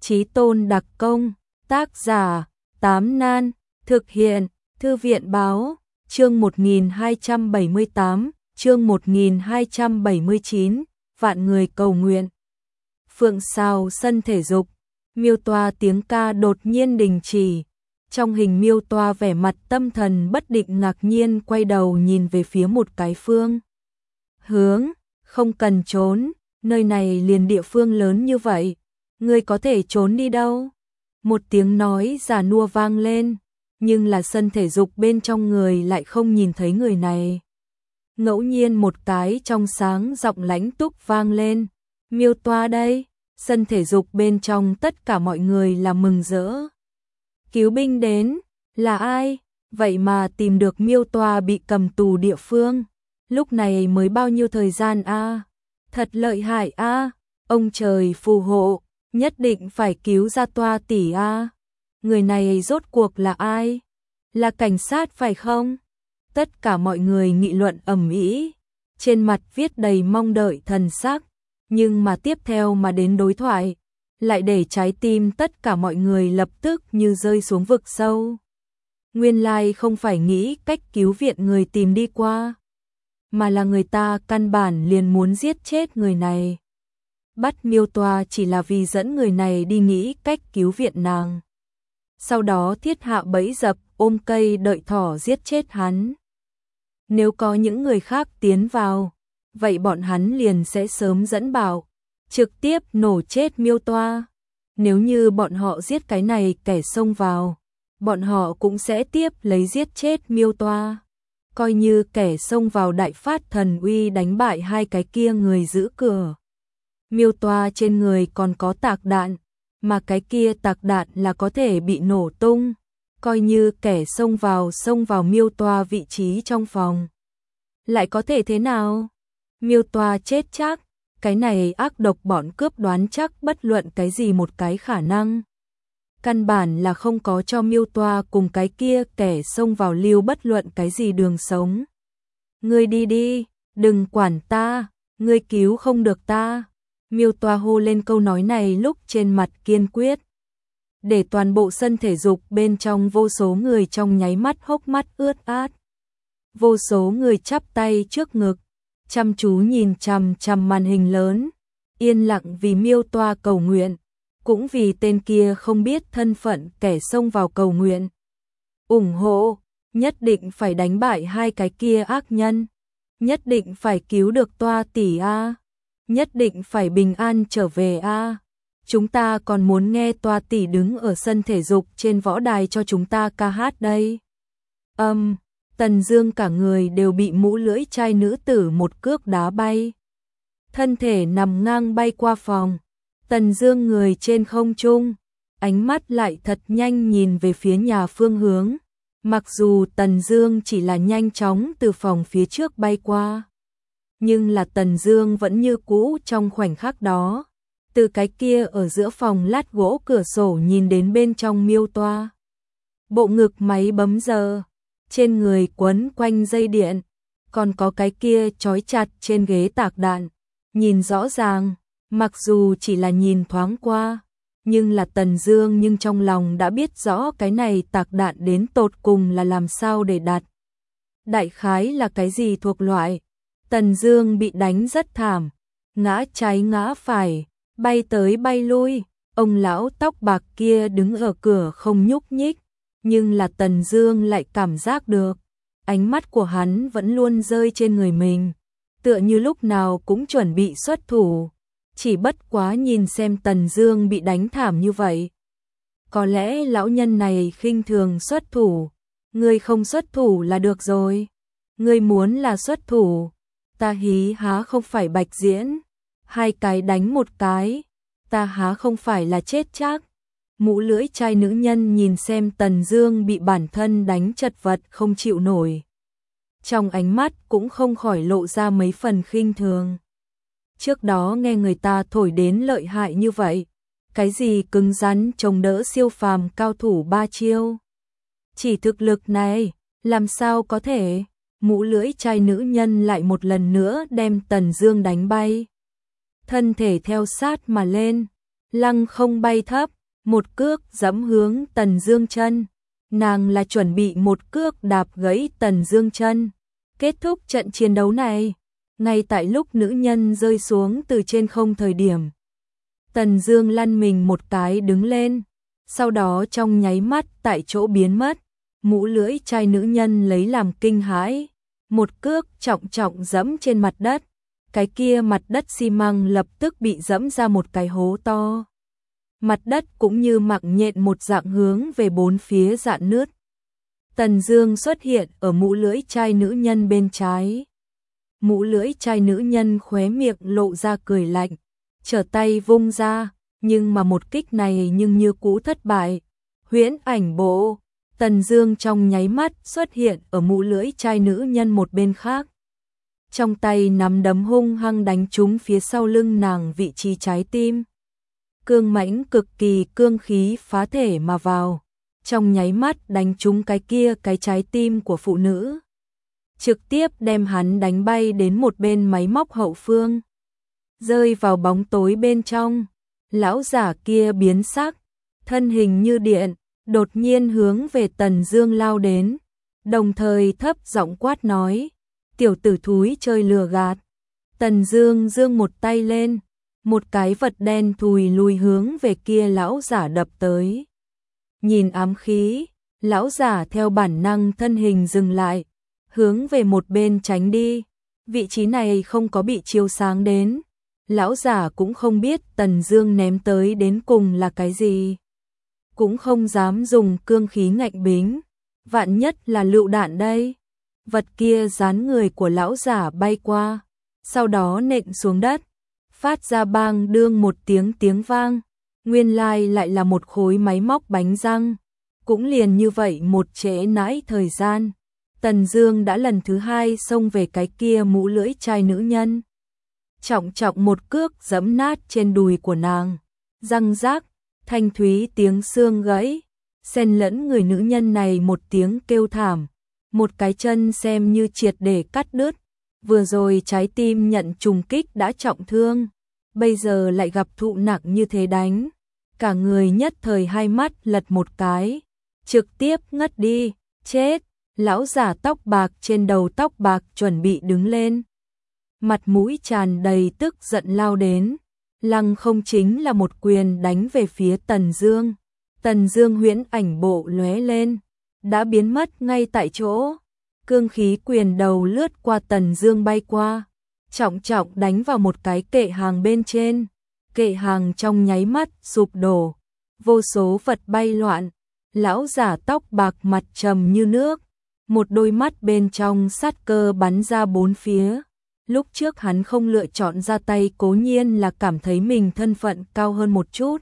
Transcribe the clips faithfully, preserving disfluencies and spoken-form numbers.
Chí tôn đặc công, tác giả, Tám Nan, thực hiện, Thư viện báo, chương một nghìn hai trăm bảy mươi tám, chương một nghìn hai trăm bảy mươi chín, vạn người cầu nguyện. Phượng Sào sân thể dục, Miêu Toa tiếng ca đột nhiên đình chỉ. Trong hình Miêu Toa vẻ mặt tâm thần bất định ngạc nhiên quay đầu nhìn về phía một cái phương hướng, không cần trốn, nơi này liền địa phương lớn như vậy, ngươi có thể trốn đi đâu? Một tiếng nói già nua vang lên, nhưng là sân thể dục bên trong người lại không nhìn thấy người này. Ngẫu nhiên một cái trong sáng giọng lãnh túc vang lên, Miêu Toa đây. Sân thể dục bên trong tất cả mọi người là mừng rỡ. Cứu binh đến, là ai? Vậy mà tìm được Miêu Toa bị cầm tù địa phương. Lúc này mới bao nhiêu thời gian a? À? Thật lợi hại a, à? Ông trời phù hộ, nhất định phải cứu ra Toa tỷ a. À? Người này rốt cuộc là ai? Là cảnh sát phải không? Tất cả mọi người nghị luận ầm ĩ, trên mặt viết đầy mong đợi thần sắc. Nhưng mà tiếp theo mà đến đối thoại, lại để trái tim tất cả mọi người lập tức như rơi xuống vực sâu. Nguyên lai không phải nghĩ cách cứu viện người tìm đi qua, mà là người ta căn bản liền muốn giết chết người này. Bắt Miêu Toa chỉ là vì dẫn người này đi nghĩ cách cứu viện nàng. Sau đó thiết hạ bẫy dập, ôm cây đợi thỏ giết chết hắn. Nếu có những người khác tiến vào, vậy bọn hắn liền sẽ sớm dẫn bảo, trực tiếp nổ chết Miêu Toa. Nếu như bọn họ giết cái này kẻ xông vào, bọn họ cũng sẽ tiếp lấy giết chết Miêu Toa. Coi như kẻ xông vào đại phát thần uy đánh bại hai cái kia người giữ cửa. Miêu Toa trên người còn có tạc đạn, mà cái kia tạc đạn là có thể bị nổ tung. Coi như kẻ xông vào xông vào Miêu Toa vị trí trong phòng, lại có thể thế nào? Miêu Toa chết chắc, cái này ác độc bọn cướp đoán chắc bất luận cái gì một cái khả năng. Căn bản là không có cho Miêu Toa cùng cái kia kẻ xông vào lưu bất luận cái gì đường sống. Ngươi đi đi, đừng quản ta, ngươi cứu không được ta. Miêu Toa hô lên câu nói này lúc trên mặt kiên quyết, để toàn bộ sân thể dục bên trong vô số người trong nháy mắt hốc mắt ướt át. Vô số người chắp tay trước ngực, chăm chú nhìn chằm chằm màn hình lớn, yên lặng vì Miêu Toa cầu nguyện, cũng vì tên kia không biết thân phận kẻ xông vào cầu nguyện. Ủng hộ, nhất định phải đánh bại hai cái kia ác nhân, nhất định phải cứu được Toa tỷ a, nhất định phải bình an trở về a. Chúng ta còn muốn nghe Toa tỷ đứng ở sân thể dục trên võ đài cho chúng ta ca hát đây. Âm um, Tần Dương cả người đều bị mũ lưỡi chai nữ tử một cước đá bay. Thân thể nằm ngang bay qua phòng. Tần Dương người trên không trung, ánh mắt lại thật nhanh nhìn về phía nhà phương hướng. Mặc dù Tần Dương chỉ là nhanh chóng từ phòng phía trước bay qua, nhưng là Tần Dương vẫn như cũ trong khoảnh khắc đó, từ cái kia ở giữa phòng lát gỗ cửa sổ nhìn đến bên trong Miêu Toa. Bộ ngực máy bấm giờ, trên người quấn quanh dây điện, còn có cái kia trói chặt trên ghế tạc đạn. Nhìn rõ ràng, mặc dù chỉ là nhìn thoáng qua, nhưng là Tần Dương nhưng trong lòng đã biết rõ cái này tạc đạn đến tột cùng là làm sao để đặt. Đại khái là cái gì thuộc loại. Tần Dương bị đánh rất thảm, ngã trái ngã phải, bay tới bay lui. Ông lão tóc bạc kia đứng ở cửa không nhúc nhích, nhưng là Tần Dương lại cảm giác được, ánh mắt của hắn vẫn luôn rơi trên người mình, tựa như lúc nào cũng chuẩn bị xuất thủ. Chỉ bất quá nhìn xem Tần Dương bị đánh thảm như vậy, có lẽ lão nhân này khinh thường xuất thủ. Ngươi không xuất thủ là được rồi. Ngươi muốn là xuất thủ, ta hí há không phải bạch diễn, hai cái đánh một cái, ta há không phải là chết chắc. Mũ lưỡi chai nữ nhân nhìn xem Tần Dương bị bản thân đánh chật vật không chịu nổi, trong ánh mắt cũng không khỏi lộ ra mấy phần khinh thường. Trước đó nghe người ta thổi đến lợi hại như vậy, cái gì cứng rắn chống đỡ siêu phàm cao thủ ba chiêu, chỉ thực lực này làm sao có thể. Mũ lưỡi chai nữ nhân lại một lần nữa đem Tần Dương đánh bay, thân thể theo sát mà lên, lăng không bay thấp, một cước giẫm hướng Tần Dương chân. Nàng là chuẩn bị một cước đạp gãy Tần Dương chân. Kết thúc trận chiến đấu này, ngay tại lúc nữ nhân rơi xuống từ trên không thời điểm. Tần Dương lăn mình một cái đứng lên, sau đó trong nháy mắt tại chỗ biến mất, mũ lưỡi chai nữ nhân lấy làm kinh hãi, một cước trọng trọng giẫm trên mặt đất, cái kia mặt đất xi măng lập tức bị giẫm ra một cái hố to. Mặt đất cũng như mặng nhện một dạng hướng về bốn phía rạn nứt. Tần Dương xuất hiện ở mũ lưỡi chai nữ nhân bên trái. Mũ lưỡi chai nữ nhân khóe miệng lộ ra cười lạnh, trở tay vung ra, nhưng mà một kích này nhưng như cũ thất bại. Huyễn ảnh bộ, Tần Dương trong nháy mắt xuất hiện ở mũ lưỡi chai nữ nhân một bên khác. Trong tay nắm đấm hung hăng đánh trúng phía sau lưng nàng vị trí trái tim. Cương mãnh cực kỳ cương khí phá thể mà vào, trong nháy mắt đánh trúng cái kia cái trái tim của phụ nữ, trực tiếp đem hắn đánh bay đến một bên máy móc hậu phương, rơi vào bóng tối bên trong. Lão giả kia biến sắc, thân hình như điện, đột nhiên hướng về Tần Dương lao đến, đồng thời thấp giọng quát nói: "Tiểu tử thúi chơi lừa gạt." Tần Dương giương một tay lên, một cái vật đen thùi lùi hướng về kia lão giả đập tới. Nhìn ám khí, lão giả theo bản năng thân hình dừng lại, hướng về một bên tránh đi. Vị trí này không có bị chiếu sáng đến, lão giả cũng không biết Tần Dương ném tới đến cùng là cái gì, cũng không dám dùng cương khí ngạnh bính, vạn nhất là lựu đạn đây. Vật kia dán người của lão giả bay qua, sau đó nện xuống đất, phát ra bang đương một tiếng tiếng vang, nguyên lai lại là một khối máy móc bánh răng. Cũng liền như vậy một trễ nãi thời gian, Tần Dương đã lần thứ hai xông về cái kia mũ lưỡi chai nữ nhân, trọng trọng một cước giẫm nát trên đùi của nàng, răng rác, thanh thúy tiếng xương gãy, xen lẫn người nữ nhân này một tiếng kêu thảm, một cái chân xem như triệt để cắt đứt. Vừa rồi trái tim nhận trùng kích đã trọng thương, bây giờ lại gặp thụ nặng như thế đánh, cả người nhất thời hai mắt lật một cái, trực tiếp ngất đi, chết. Lão giả tóc bạc trên đầu tóc bạc chuẩn bị đứng lên, mặt mũi tràn đầy tức giận lao đến, lăng không chính là một quyền đánh về phía Tần Dương. Tần Dương huyễn ảnh bộ lóe lên, đã biến mất ngay tại chỗ. Cương khí quyền đầu lướt qua Tần Dương bay qua, trọng trọng đánh vào một cái kệ hàng bên trên. Kệ hàng trong nháy mắt sụp đổ, vô số vật bay loạn. Lão giả tóc bạc mặt trầm như nước, một đôi mắt bên trong sát cơ bắn ra bốn phía. Lúc trước hắn không lựa chọn ra tay cố nhiên là cảm thấy mình thân phận cao hơn một chút,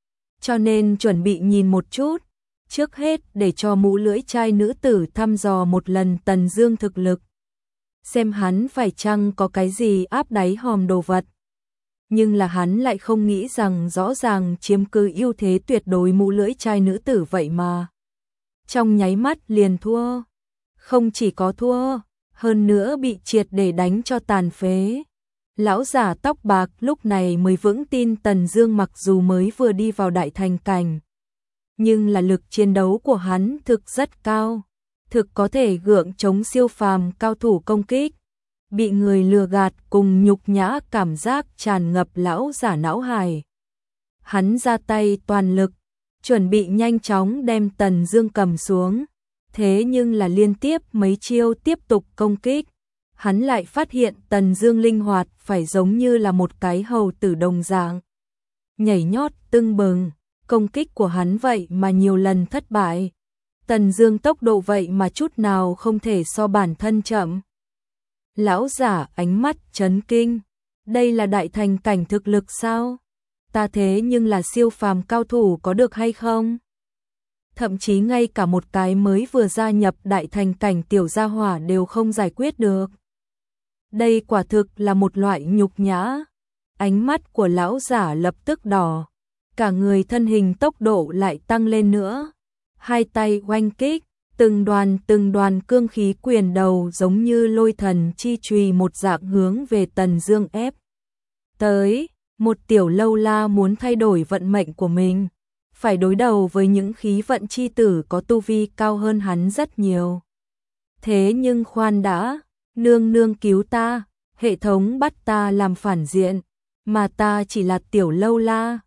cho nên chuẩn bị nhìn một chút, trước hết để cho mũ lưỡi chai nữ tử thăm dò một lần Tần Dương thực lực, xem hắn phải chăng có cái gì áp đáy hòm đồ vật. Nhưng là hắn lại không nghĩ rằng rõ ràng chiếm cứ ưu thế tuyệt đối mũ lưỡi chai nữ tử vậy mà trong nháy mắt liền thua. Không chỉ có thua, hơn nữa bị triệt để đánh cho tàn phế. Lão giả tóc bạc lúc này mới vững tin Tần Dương mặc dù mới vừa đi vào đại thành cảnh, nhưng là lực chiến đấu của hắn thực rất cao, thực có thể gượng chống siêu phàm cao thủ công kích. Bị người lừa gạt cùng nhục nhã cảm giác tràn ngập lão giả não hải. Hắn ra tay toàn lực, chuẩn bị nhanh chóng đem Tần Dương cầm xuống. Thế nhưng là liên tiếp mấy chiêu tiếp tục công kích, hắn lại phát hiện Tần Dương linh hoạt phải giống như là một cái hầu tử đồng dạng, nhảy nhót tưng bừng. Công kích của hắn vậy mà nhiều lần thất bại. Tần Dương tốc độ vậy mà chút nào không thể so bản thân chậm. Lão giả ánh mắt chấn kinh, đây là đại thành cảnh thực lực sao? Ta thế nhưng là siêu phàm cao thủ có được hay không? Thậm chí ngay cả một cái mới vừa gia nhập đại thành cảnh tiểu gia hỏa đều không giải quyết được. Đây quả thực là một loại nhục nhã. Ánh mắt của lão giả lập tức đỏ, cả người thân hình tốc độ lại tăng lên nữa. Hai tay oanh kích, từng đoàn từng đoàn cương khí quyền đầu giống như lôi thần chi chùy một dạng hướng về Tần Dương ép tới. Một tiểu lâu la muốn thay đổi vận mệnh của mình, phải đối đầu với những khí vận chi tử có tu vi cao hơn hắn rất nhiều. Thế nhưng khoan đã, nương nương cứu ta, hệ thống bắt ta làm phản diện, mà ta chỉ là tiểu lâu la,